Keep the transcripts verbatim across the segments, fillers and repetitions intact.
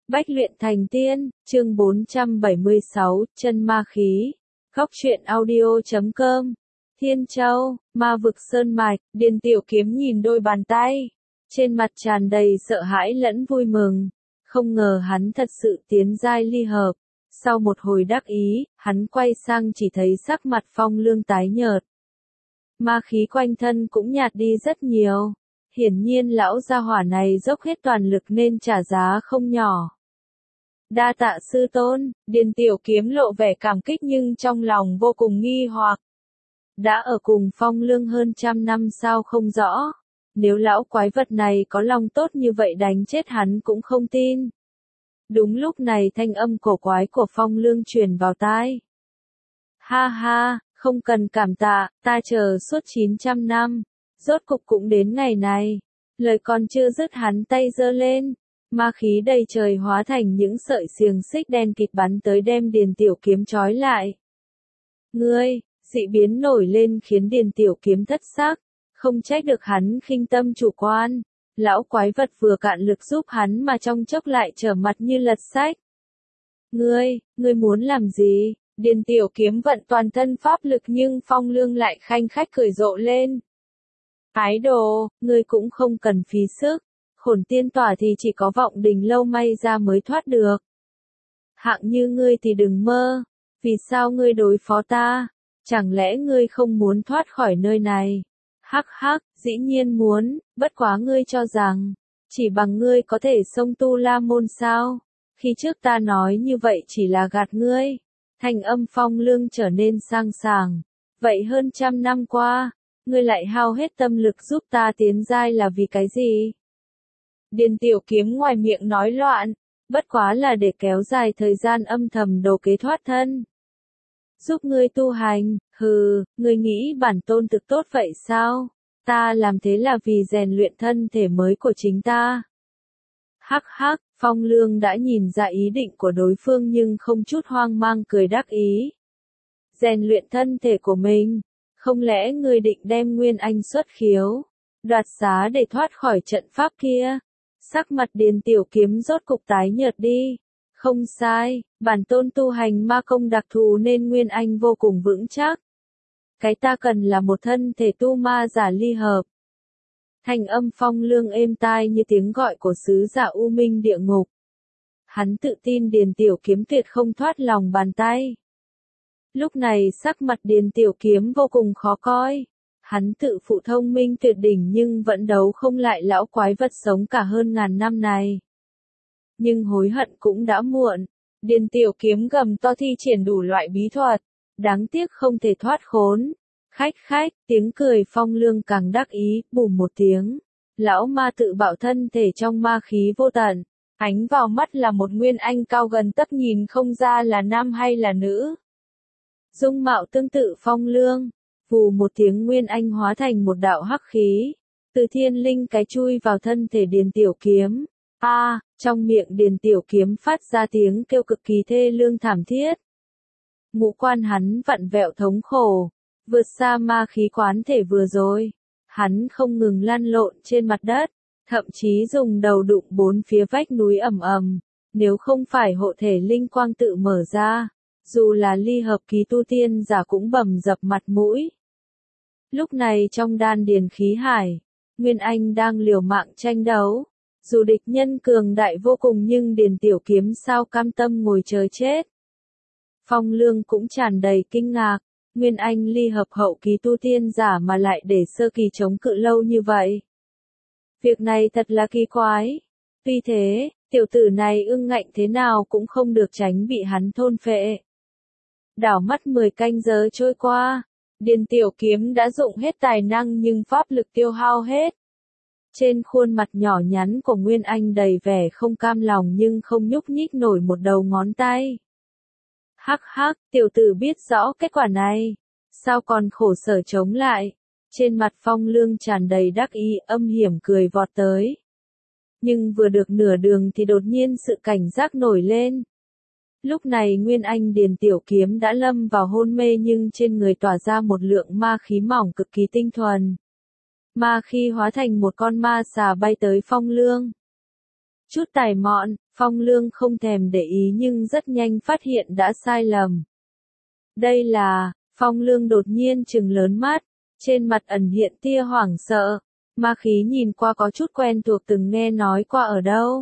Bách luyện thành tiên, chương bốn trăm bảy mươi sáu, chân ma khí. Góc truyện audio chấm com. Thiên Châu, ma vực sơn mạch, Điền Tiểu Kiếm nhìn đôi bàn tay, trên mặt tràn đầy sợ hãi lẫn vui mừng. Không ngờ hắn thật sự tiến giai ly hợp. Sau một hồi đắc ý, hắn quay sang chỉ thấy sắc mặt Phong Lương tái nhợt. Ma khí quanh thân cũng nhạt đi rất nhiều. Hiển nhiên lão gia hỏa này dốc hết toàn lực nên trả giá không nhỏ. Đa tạ sư tôn, Điền Tiểu Kiếm lộ vẻ cảm kích nhưng trong lòng vô cùng nghi hoặc. Đã ở cùng Phong Lương hơn trăm năm sao không rõ. Nếu lão quái vật này có lòng tốt như vậy đánh chết hắn cũng không tin. Đúng lúc này thanh âm cổ quái của Phong Lương truyền vào tai. Ha ha, không cần cảm tạ, ta chờ suốt chín trăm năm. Rốt cục cũng đến ngày này. Lời còn chưa dứt hắn tay giơ lên. Ma khí đầy trời hóa thành những sợi xiềng xích đen kịt bắn tới đem Điền Tiểu Kiếm trói lại. Ngươi, dị biến nổi lên khiến Điền Tiểu Kiếm thất sắc. Không trách được hắn khinh tâm chủ quan. Lão quái vật vừa cạn lực giúp hắn mà trong chốc lại trở mặt như lật sách. Ngươi, ngươi muốn làm gì? Điền Tiểu Kiếm vận toàn thân pháp lực nhưng Phong Lương lại khanh khách cười rộ lên. Ái đồ, ngươi cũng không cần phí sức. Khổn tiên tỏa thì chỉ có vọng đình lâu may ra mới thoát được. Hạng như ngươi thì đừng mơ. Vì sao ngươi đối phó ta? Chẳng lẽ ngươi không muốn thoát khỏi nơi này? Hắc hắc, dĩ nhiên muốn, bất quá ngươi cho rằng, chỉ bằng ngươi có thể xông Tu La Môn sao? Khi trước ta nói như vậy chỉ là gạt ngươi. Thanh âm Phong Lương trở nên sang sảng. Vậy hơn trăm năm qua, ngươi lại hao hết tâm lực giúp ta tiến giai là vì cái gì? Điền Tiểu Kiếm ngoài miệng nói loạn, bất quá là để kéo dài thời gian âm thầm đồ kế thoát thân. Giúp ngươi tu hành, hừ, ngươi nghĩ bản tôn thực tốt vậy sao? Ta làm thế là vì rèn luyện thân thể mới của chính ta. Hắc hắc, Phong Lương đã nhìn ra ý định của đối phương nhưng không chút hoang mang cười đắc ý. Rèn luyện thân thể của mình, không lẽ ngươi định đem Nguyên Anh xuất khiếu, đoạt xá để thoát khỏi trận pháp kia? Sắc mặt Điền Tiểu Kiếm rốt cục tái nhợt đi. Không sai, bản tôn tu hành ma công đặc thù nên Nguyên Anh vô cùng vững chắc. Cái ta cần là một thân thể tu ma giả ly hợp. Thanh âm Phong Lương êm tai như tiếng gọi của sứ giả U Minh địa ngục. Hắn tự tin Điền Tiểu Kiếm tuyệt không thoát lòng bàn tay. Lúc này sắc mặt Điền Tiểu Kiếm vô cùng khó coi. Hắn tự phụ thông minh tuyệt đỉnh nhưng vẫn đấu không lại lão quái vật sống cả hơn ngàn năm này. Nhưng hối hận cũng đã muộn. Điền Tiểu Kiếm gầm to thi triển đủ loại bí thuật. Đáng tiếc không thể thoát khốn. Khách khách, tiếng cười Phong Lương càng đắc ý, bùm một tiếng. Lão ma tự bạo thân thể trong ma khí vô tận. Ánh vào mắt là một Nguyên Anh cao gần tấc nhìn không ra là nam hay là nữ. Dung mạo tương tự Phong Lương. Vù một tiếng Nguyên Anh hóa thành một đạo hắc khí. Từ thiên linh cái chui vào thân thể Điền Tiểu Kiếm. A, à, trong miệng Điền Tiểu Kiếm phát ra tiếng kêu cực kỳ thê lương thảm thiết. Ngũ quan hắn vặn vẹo thống khổ, vượt xa ma khí quán thể vừa rồi. Hắn không ngừng lăn lộn trên mặt đất, thậm chí dùng đầu đụng bốn phía vách núi ầm ầm. Nếu không phải hộ thể linh quang tự mở ra, dù là ly hợp kỳ tu tiên giả cũng bầm dập mặt mũi. Lúc này trong đan điền khí hải, Nguyên Anh đang liều mạng tranh đấu. Dù địch nhân cường đại vô cùng nhưng Điền Tiểu Kiếm sao cam tâm ngồi chờ chết. Phong Lương cũng tràn đầy kinh ngạc, Nguyên Anh ly hợp hậu kỳ tu tiên giả mà lại để sơ kỳ chống cự lâu như vậy. Việc này thật là kỳ quái. Tuy thế, tiểu tử này ưng ngạnh thế nào cũng không được tránh bị hắn thôn phệ. Đảo mắt mười canh giờ trôi qua, Điền Tiểu Kiếm đã dụng hết tài năng nhưng pháp lực tiêu hao hết. Trên khuôn mặt nhỏ nhắn của Nguyên Anh đầy vẻ không cam lòng nhưng không nhúc nhích nổi một đầu ngón tay. Hắc hắc, tiểu tử biết rõ kết quả này. Sao còn khổ sở chống lại? Trên mặt Phong Lương tràn đầy đắc ý âm hiểm cười vọt tới. Nhưng vừa được nửa đường thì đột nhiên sự cảnh giác nổi lên. Lúc này Nguyên Anh Điền Tiểu Kiếm đã lâm vào hôn mê nhưng trên người tỏa ra một lượng ma khí mỏng cực kỳ tinh thuần. Ma khí hóa thành một con ma xà bay tới Phong Lương. Chút tài mọn, Phong Lương không thèm để ý nhưng rất nhanh phát hiện đã sai lầm. Đây là, Phong Lương đột nhiên trừng lớn mắt, trên mặt ẩn hiện tia hoảng sợ, ma khí nhìn qua có chút quen thuộc từng nghe nói qua ở đâu.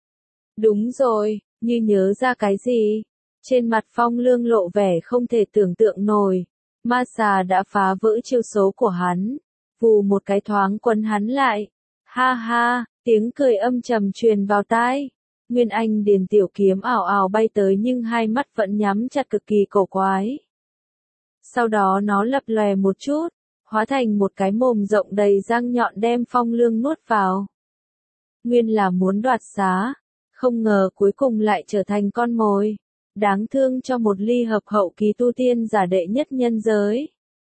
Đúng rồi, như nhớ ra cái gì. Trên mặt Phong Lương lộ vẻ không thể tưởng tượng nổi, ma xà đã phá vỡ chiêu số của hắn, vù một cái thoáng quấn hắn lại. Ha ha, tiếng cười âm trầm truyền vào tai. Nguyên Anh Điền tiểu kiếm ảo ảo bay tới nhưng hai mắt vẫn nhắm chặt cực kỳ cổ quái. Sau đó nó lập lòe một chút, hóa thành một cái mồm rộng đầy răng nhọn đem Phong Lương nuốt vào. Nguyên là muốn đoạt xá, không ngờ cuối cùng lại trở thành con mồi. Đáng thương cho một ly hợp hậu kỳ tu tiên giả đệ nhất nhân giới.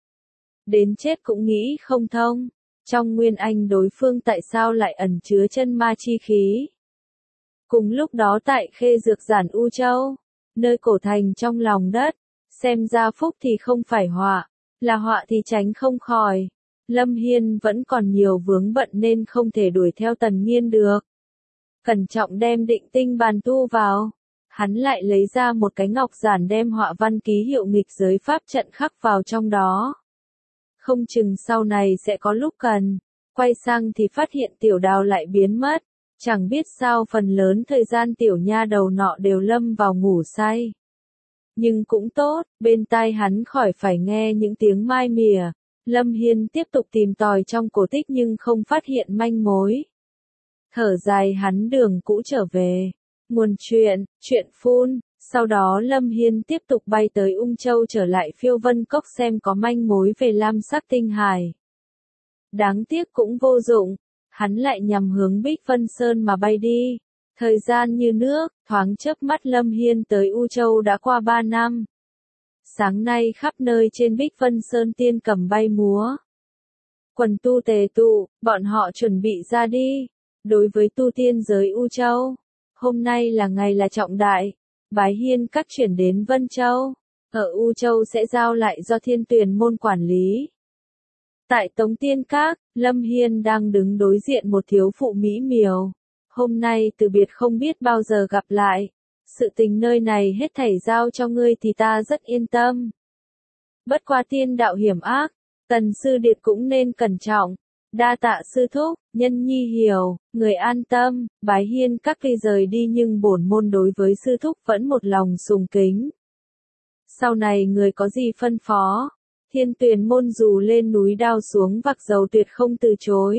Đến chết cũng nghĩ không thông, trong Nguyên Anh đối phương tại sao lại ẩn chứa chân ma chi khí. Cùng lúc đó tại Khê Dược Giản U Châu, nơi cổ thành trong lòng đất, xem ra phúc thì không phải họa, là họa thì tránh không khỏi. Lâm Hiên vẫn còn nhiều vướng bận nên không thể đuổi theo Tần Nghiên được. Cẩn trọng đem định tinh bàn tu vào, hắn lại lấy ra một cái ngọc giản đem họa văn ký hiệu nghịch giới pháp trận khắc vào trong đó. Không chừng sau này sẽ có lúc cần, quay sang thì phát hiện tiểu đào lại biến mất, chẳng biết sao phần lớn thời gian tiểu nha đầu nọ đều lâm vào ngủ say. Nhưng cũng tốt, bên tai hắn khỏi phải nghe những tiếng mai mỉa. Lâm Hiên tiếp tục tìm tòi trong cổ tích nhưng không phát hiện manh mối. Thở dài hắn đường cũ trở về. Nguồn chuyện, chuyện phun. Sau đó Lâm Hiên tiếp tục bay tới Ung Châu trở lại Phiêu Vân Cốc xem có manh mối về lam sắc tinh hải. Đáng tiếc cũng vô dụng. Hắn lại nhằm hướng Bích Vân Sơn mà bay đi. Thời gian như nước, thoáng chớp mắt Lâm Hiên tới U Châu đã qua ba năm. Sáng nay khắp nơi trên Bích Vân Sơn tiên cầm bay múa. Quần tu tề tụ, bọn họ chuẩn bị ra đi. Đối với tu tiên giới U Châu, hôm nay là ngày là trọng đại. Bái Hiên các chuyển đến Vân Châu. Ở U Châu sẽ giao lại do Thiên Tuyền môn quản lý. Tại Tống Tiên Các, Lâm Hiên đang đứng đối diện một thiếu phụ mỹ miều. Hôm nay từ biệt không biết bao giờ gặp lại. Sự tình nơi này hết thảy giao cho ngươi thì ta rất yên tâm. Bất qua tiên đạo hiểm ác, Tần sư điệt cũng nên cẩn trọng. Đa tạ sư thúc, nhân nhi hiểu, người an tâm. Bái Hiên các tuy rời đi nhưng bổn môn đối với sư thúc vẫn một lòng sùng kính. Sau này người có gì phân phó, Thiên Tuyền môn dù lên núi đao xuống vạc dầu tuyệt không từ chối.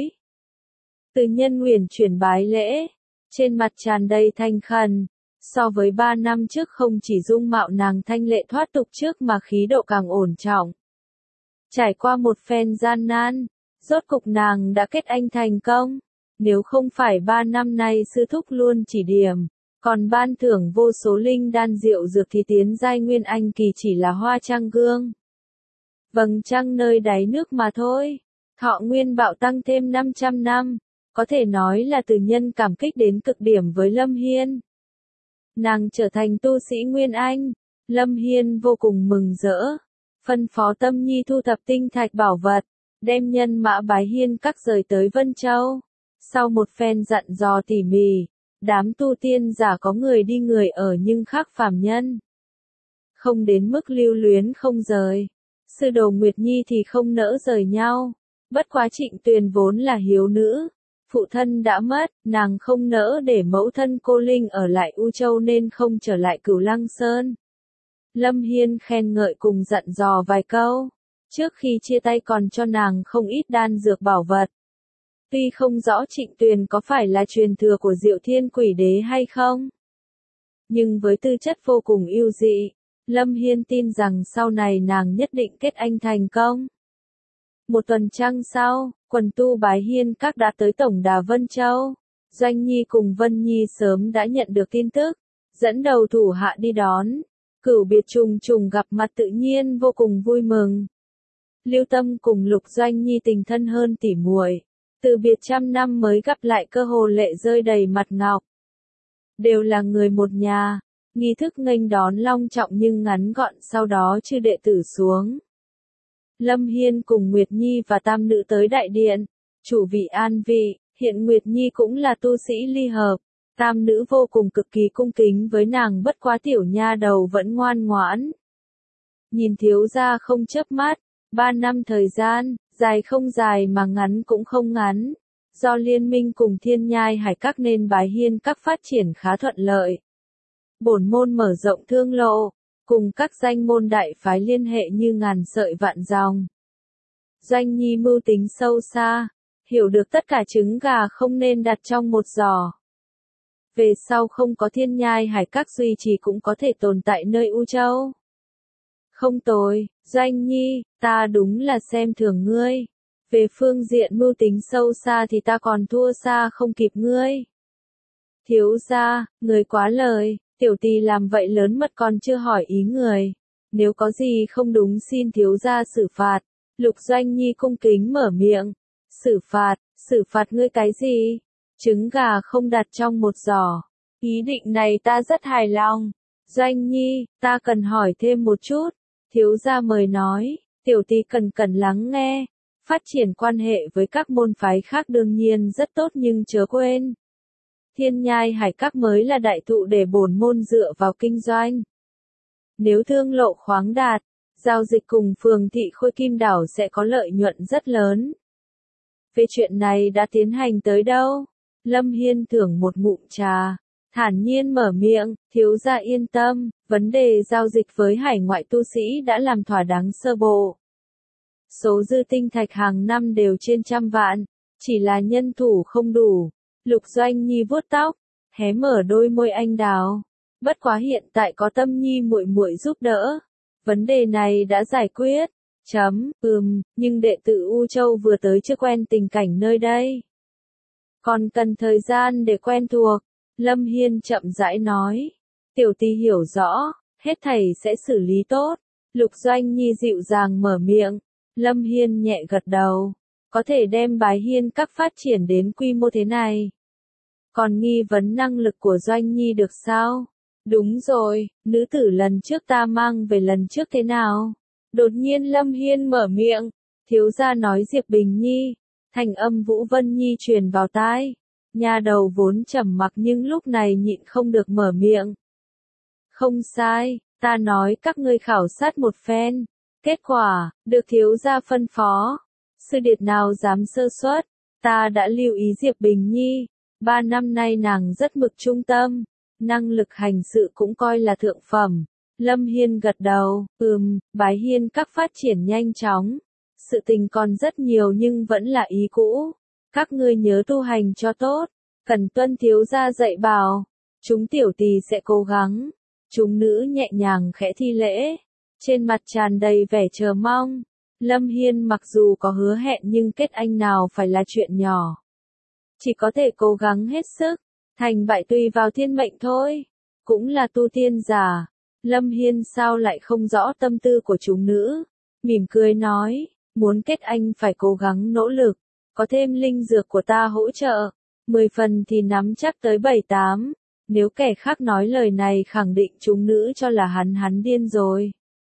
Từ Nhân Uyển chuyển bái lễ, trên mặt tràn đầy thanh khẩn. So với ba năm trước không chỉ dung mạo nàng thanh lệ thoát tục trước mà khí độ càng ổn trọng. Trải qua một phen gian nan, rốt cục nàng đã kết anh thành công. Nếu không phải ba năm nay sư thúc luôn chỉ điểm, còn ban thưởng vô số linh đan diệu dược thì tiến giai nguyên anh kỳ chỉ là hoa trăng gương. Vầng trăng nơi đáy nước mà thôi. Thọ nguyên bạo tăng thêm năm trăm năm, có thể nói là từ nhân cảm kích đến cực điểm với Lâm Hiên. Nàng trở thành tu sĩ Nguyên Anh, Lâm Hiên vô cùng mừng rỡ. Phân phó Tâm Nhi thu thập tinh thạch bảo vật, đem nhân mã Bái Hiên các rời tới Vân Châu. Sau một phen dặn dò tỉ mỉ, đám tu tiên giả có người đi người ở nhưng khác phàm nhân. Không đến mức lưu luyến không rời. Sư đồ Nguyệt Nhi thì không nỡ rời nhau. Bất quá Trịnh Tuyền vốn là hiếu nữ. Phụ thân đã mất, nàng không nỡ để mẫu thân cô Linh ở lại U Châu nên không trở lại Cửu Lăng Sơn. Lâm Hiên khen ngợi cùng dặn dò vài câu. Trước khi chia tay còn cho nàng không ít đan dược bảo vật. Tuy không rõ Trịnh Tuyền có phải là truyền thừa của Diệu Thiên Quỷ Đế hay không, nhưng với tư chất vô cùng ưu dị, Lâm Hiên tin rằng sau này nàng nhất định kết anh thành công. Một tuần trăng sau, quần tu Bái Hiên các đã tới Tổng đà Vân Châu. Doanh Nhi cùng Vân Nhi sớm đã nhận được tin tức, dẫn đầu thủ hạ đi đón. Cửu biệt trùng trùng gặp mặt tự nhiên vô cùng vui mừng. Lưu Tâm cùng Lục Doanh Nhi tình thân hơn tỉ muội, từ biệt trăm năm mới gặp lại cơ hồ lệ rơi đầy mặt ngọc. Đều là người một nhà, nghi thức nghênh đón long trọng nhưng ngắn gọn, sau đó chư đệ tử xuống. Lâm Hiên cùng Nguyệt Nhi và tam nữ tới đại điện, chủ vị an vị, hiện Nguyệt Nhi cũng là tu sĩ ly hợp, Tam nữ vô cùng cực kỳ cung kính với nàng, bất quá tiểu nha đầu vẫn ngoan ngoãn. Nhìn thiếu gia không chớp mắt, ba năm thời gian, dài không dài mà ngắn cũng không ngắn. Do liên minh cùng Thiên Nhai Hải Các nên Bái Hiên Các phát triển khá thuận lợi. Bổn môn mở rộng thương lộ, cùng các danh môn đại phái liên hệ như ngàn sợi vạn dòng. Doanh Nhi mưu tính sâu xa, hiểu được tất cả trứng gà không nên đặt trong một giỏ. Về sau không có Thiên Nhai Hải Các duy trì cũng có thể tồn tại nơi U Châu. Không tồi, Doanh Nhi, ta đúng là xem thường ngươi. Về phương diện mưu tính sâu xa thì ta còn thua xa không kịp ngươi. Thiếu gia, người quá lời, tiểu tỳ làm vậy lớn mật còn chưa hỏi ý người. Nếu có gì không đúng xin thiếu gia xử phạt. Lục Doanh Nhi cung kính mở miệng. Xử phạt, xử phạt ngươi cái gì? Trứng gà không đặt trong một giỏ. Ý định này ta rất hài lòng. Doanh Nhi, ta cần hỏi thêm một chút. Thiếu gia mời nói, tiểu tỳ cần cần lắng nghe. Phát triển quan hệ với các môn phái khác đương nhiên rất tốt nhưng chớ quên. Thiên Nhai Hải Các mới là đại thụ để bổn môn dựa vào kinh doanh. Nếu thương lộ khoáng đạt, giao dịch cùng phường thị Khôi Kim Đảo sẽ có lợi nhuận rất lớn. Về chuyện này đã tiến hành tới đâu? Lâm Hiên thưởng một ngụm trà, thản nhiên mở miệng, thiếu gia yên tâm, vấn đề giao dịch với hải ngoại tu sĩ đã làm thỏa đáng sơ bộ. Số dư tinh thạch hàng năm đều trên trăm vạn, chỉ là nhân thủ không đủ. Lục Doanh Nhi vuốt tóc, hé mở đôi môi anh đào. Bất quá hiện tại có Tâm Nhi muội muội giúp đỡ, vấn đề này đã giải quyết. Chấm, ừm, nhưng đệ tử U Châu vừa tới chưa quen tình cảnh nơi đây. Còn cần thời gian để quen thuộc, Lâm Hiên chậm rãi nói. Tiểu tỳ hiểu rõ, hết thảy sẽ xử lý tốt. Lục Doanh Nhi dịu dàng mở miệng. Lâm Hiên nhẹ gật đầu. Có thể đem Bái Hiên Các phát triển đến quy mô thế này. Còn nghi vấn năng lực của Doanh Nhi được sao? Đúng rồi, nữ tử lần trước ta mang về lần trước thế nào? Đột nhiên Lâm Hiên mở miệng. Thiếu gia nói Diệp Bình Nhi. Thành âm Vũ Vân Nhi truyền vào tai. Nha đầu vốn trầm mặc nhưng lúc này nhịn không được mở miệng. Không sai, ta nói các ngươi khảo sát một phen. Kết quả, được thiếu gia phân phó. Sư điệt nào dám sơ suất, ta đã lưu ý Diệp Bình Nhi. Ba năm nay nàng rất mực trung tâm, năng lực hành sự cũng coi là thượng phẩm. Lâm Hiên gật đầu, ừm, Bái Hiên Các phát triển nhanh chóng. Sự tình còn rất nhiều nhưng vẫn là ý cũ. Các ngươi nhớ tu hành cho tốt, cần tuân thiếu gia dạy bảo. Chúng tiểu tỳ sẽ cố gắng. Chúng nữ nhẹ nhàng khẽ thi lễ, trên mặt tràn đầy vẻ chờ mong. Lâm Hiên mặc dù có hứa hẹn nhưng kết anh nào phải là chuyện nhỏ. Chỉ có thể cố gắng hết sức, thành bại tùy vào thiên mệnh thôi. Cũng là tu tiên giả. Lâm Hiên sao lại không rõ tâm tư của chúng nữ. Mỉm cười nói, muốn kết anh phải cố gắng nỗ lực. Có thêm linh dược của ta hỗ trợ, mười phần thì nắm chắc tới bảy tám. Nếu kẻ khác nói lời này khẳng định chúng nữ cho là hắn hắn điên rồi.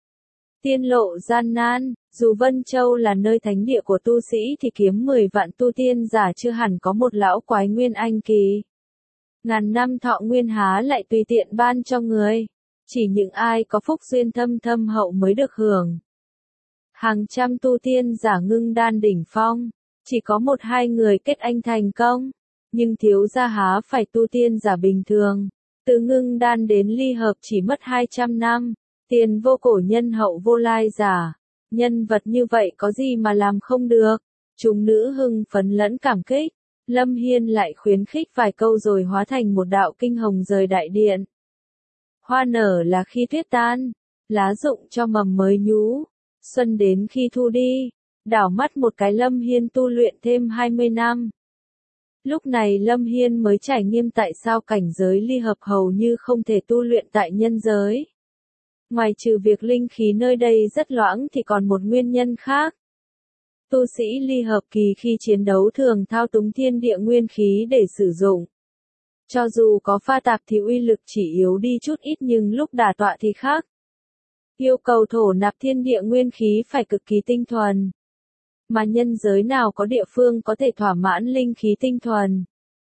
Tiên lộ gian nan, dù Vân Châu là nơi thánh địa của tu sĩ thì kiếm mười vạn tu tiên giả chưa hẳn có một lão quái nguyên anh kỳ. Ngàn năm thọ nguyên há lại tùy tiện ban cho người. Chỉ những ai có phúc duyên thâm thâm hậu mới được hưởng. Hàng trăm tu tiên giả ngưng đan đỉnh phong, chỉ có một hai người kết anh thành công. Nhưng thiếu gia há phải tu tiên giả bình thường. Từ ngưng đan đến ly hợp chỉ mất hai trăm năm. Tiền vô cổ nhân hậu vô lai giả. Nhân vật như vậy có gì mà làm không được. Chúng nữ hưng phấn lẫn cảm kích. Lâm Hiên lại khuyến khích vài câu rồi hóa thành một đạo kinh hồng rời đại điện. Hoa nở là khi tuyết tan, lá rụng cho mầm mới nhú. Xuân đến khi thu đi, đảo mắt một cái Lâm Hiên tu luyện thêm hai mươi năm. Lúc này Lâm Hiên mới trải nghiệm tại sao cảnh giới ly hợp hầu như không thể tu luyện tại nhân giới. Ngoài trừ việc linh khí nơi đây rất loãng thì còn một nguyên nhân khác. Tu sĩ ly hợp kỳ khi chiến đấu thường thao túng thiên địa nguyên khí để sử dụng. Cho dù có pha tạp thì uy lực chỉ yếu đi chút ít nhưng lúc đả tọa thì khác. Yêu cầu thổ nạp thiên địa nguyên khí phải cực kỳ tinh thuần. Mà nhân giới nào có địa phương có thể thỏa mãn linh khí tinh thuần.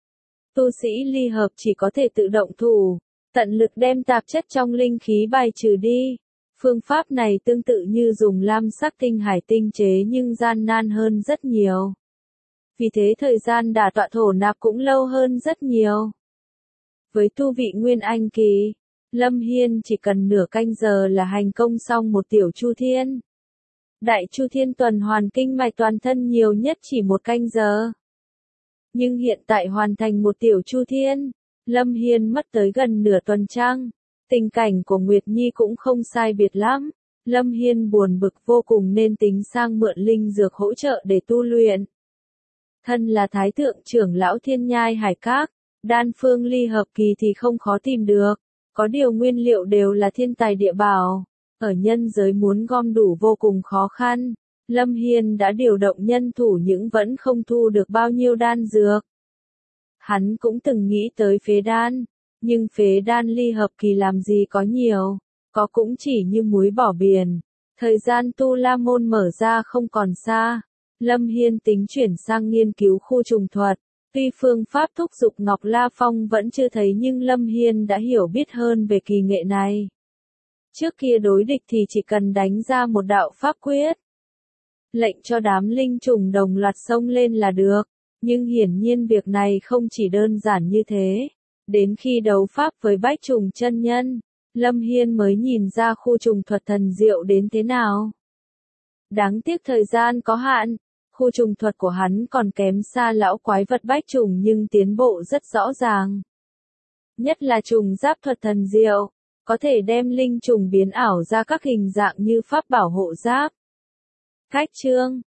Tu sĩ ly hợp chỉ có thể tự động thủ, tận lực đem tạp chất trong linh khí bài trừ đi. Phương pháp này tương tự như dùng lam sắc tinh hải tinh chế nhưng gian nan hơn rất nhiều. Vì thế thời gian đả tọa thổ nạp cũng lâu hơn rất nhiều. Với tu vị Nguyên Anh kỳ, Lâm Hiên chỉ cần nửa canh giờ là hành công xong một tiểu chu thiên. Đại chu thiên tuần hoàn kinh mạch toàn thân nhiều nhất chỉ một canh giờ. Nhưng hiện tại hoàn thành một tiểu chu thiên, Lâm Hiên mất tới gần nửa tuần trăng. Tình cảnh của Nguyệt Nhi cũng không sai biệt lắm. Lâm Hiên buồn bực vô cùng nên tính sang mượn linh dược hỗ trợ để tu luyện. Thân là Thái thượng trưởng lão Thiên Nhai Hải Các, đan phương ly hợp kỳ thì không khó tìm được. Có điều nguyên liệu đều là thiên tài địa bảo. Ở nhân giới muốn gom đủ vô cùng khó khăn. Lâm Hiên đã điều động nhân thủ nhưng vẫn không thu được bao nhiêu đan dược. Hắn cũng từng nghĩ tới phế đan. Nhưng phế đan ly hợp kỳ làm gì có nhiều. Có cũng chỉ như muối bỏ biển. Thời gian tu la môn mở ra không còn xa. Lâm Hiên tính chuyển sang nghiên cứu khu trùng thuật. Tuy phương pháp thúc dục Ngọc La Phong vẫn chưa thấy nhưng Lâm Hiên đã hiểu biết hơn về kỳ nghệ này. Trước kia đối địch thì chỉ cần đánh ra một đạo pháp quyết. Lệnh cho đám linh trùng đồng loạt xông lên là được. Nhưng hiển nhiên việc này không chỉ đơn giản như thế. Đến khi đấu pháp với bách trùng chân nhân, Lâm Hiên mới nhìn ra khu trùng thuật thần diệu đến thế nào. Đáng tiếc thời gian có hạn, khu trùng thuật của hắn còn kém xa lão quái vật bách trùng nhưng tiến bộ rất rõ ràng. Nhất là trùng giáp thuật thần diệu, có thể đem linh trùng biến ảo ra các hình dạng như pháp bảo hộ giáp. Cách chương